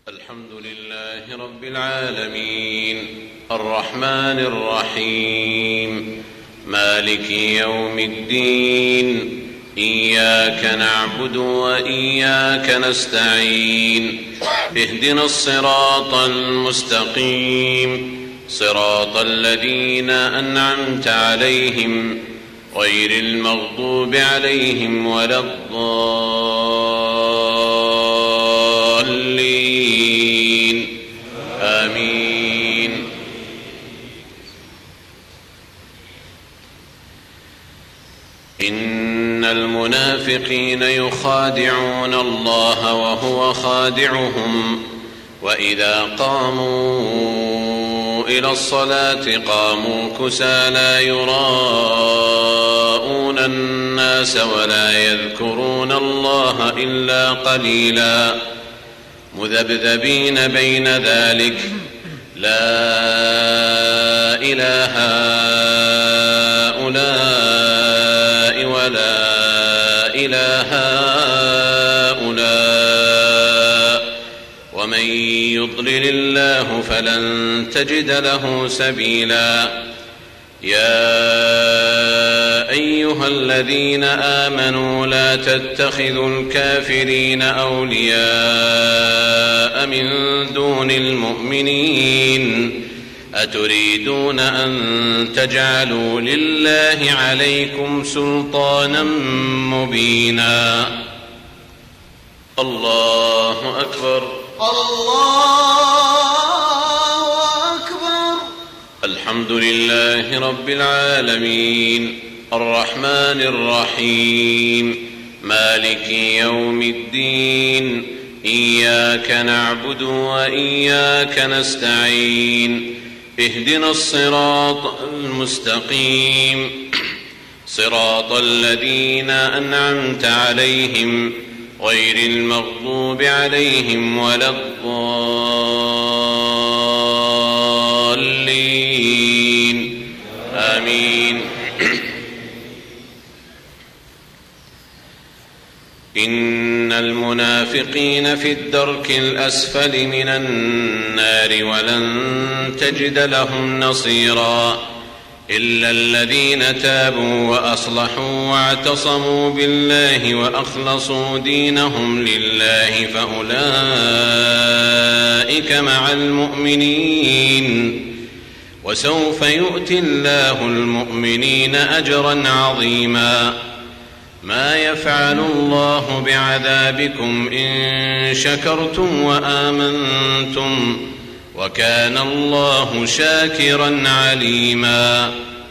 الحمد لله رب العالمين الرحمن الرحيم مالك يوم الدين إياك نعبد وإياك نستعين اهدنا الصراط المستقيم صراط الذين أنعمت عليهم غير المغضوب عليهم ولا الضالين آمين. إن المنافقين يخادعون الله وهو خادعهم وإذا قاموا إلى الصلاة قاموا كسالى يراءون الناس ولا يذكرون الله إلا قليلا مذبذبين بين ذلك لا إله هؤلاء ولا إله هؤلاء ومن يضلل الله فلن تجد له سبيلا. يا أيها الذين آمنوا لا تتخذوا الكافرين أولياء من دون المؤمنين أتريدون أن تجعلوا لله عليكم سلطانا مبينا. الله أكبر الله أكبر. الحمد لله رب العالمين الرحمن الرحيم مالك يوم الدين إياك نعبد وإياك نستعين اهدنا الصراط المستقيم صراط الذين أنعمت عليهم غير المغضوب عليهم ولا الضالين آمين. إن المنافقين في الدرك الأسفل من النار ولن تجد لهم نصيرا إلا الذين تابوا وأصلحوا واعتصموا بالله وأخلصوا دينهم لله فأولئك مع المؤمنين وسوف يؤتي الله المؤمنين أجرا عظيما. ما يفعل الله بعذابكم إن شكرتم وآمنتم وكان الله شاكرا عليما.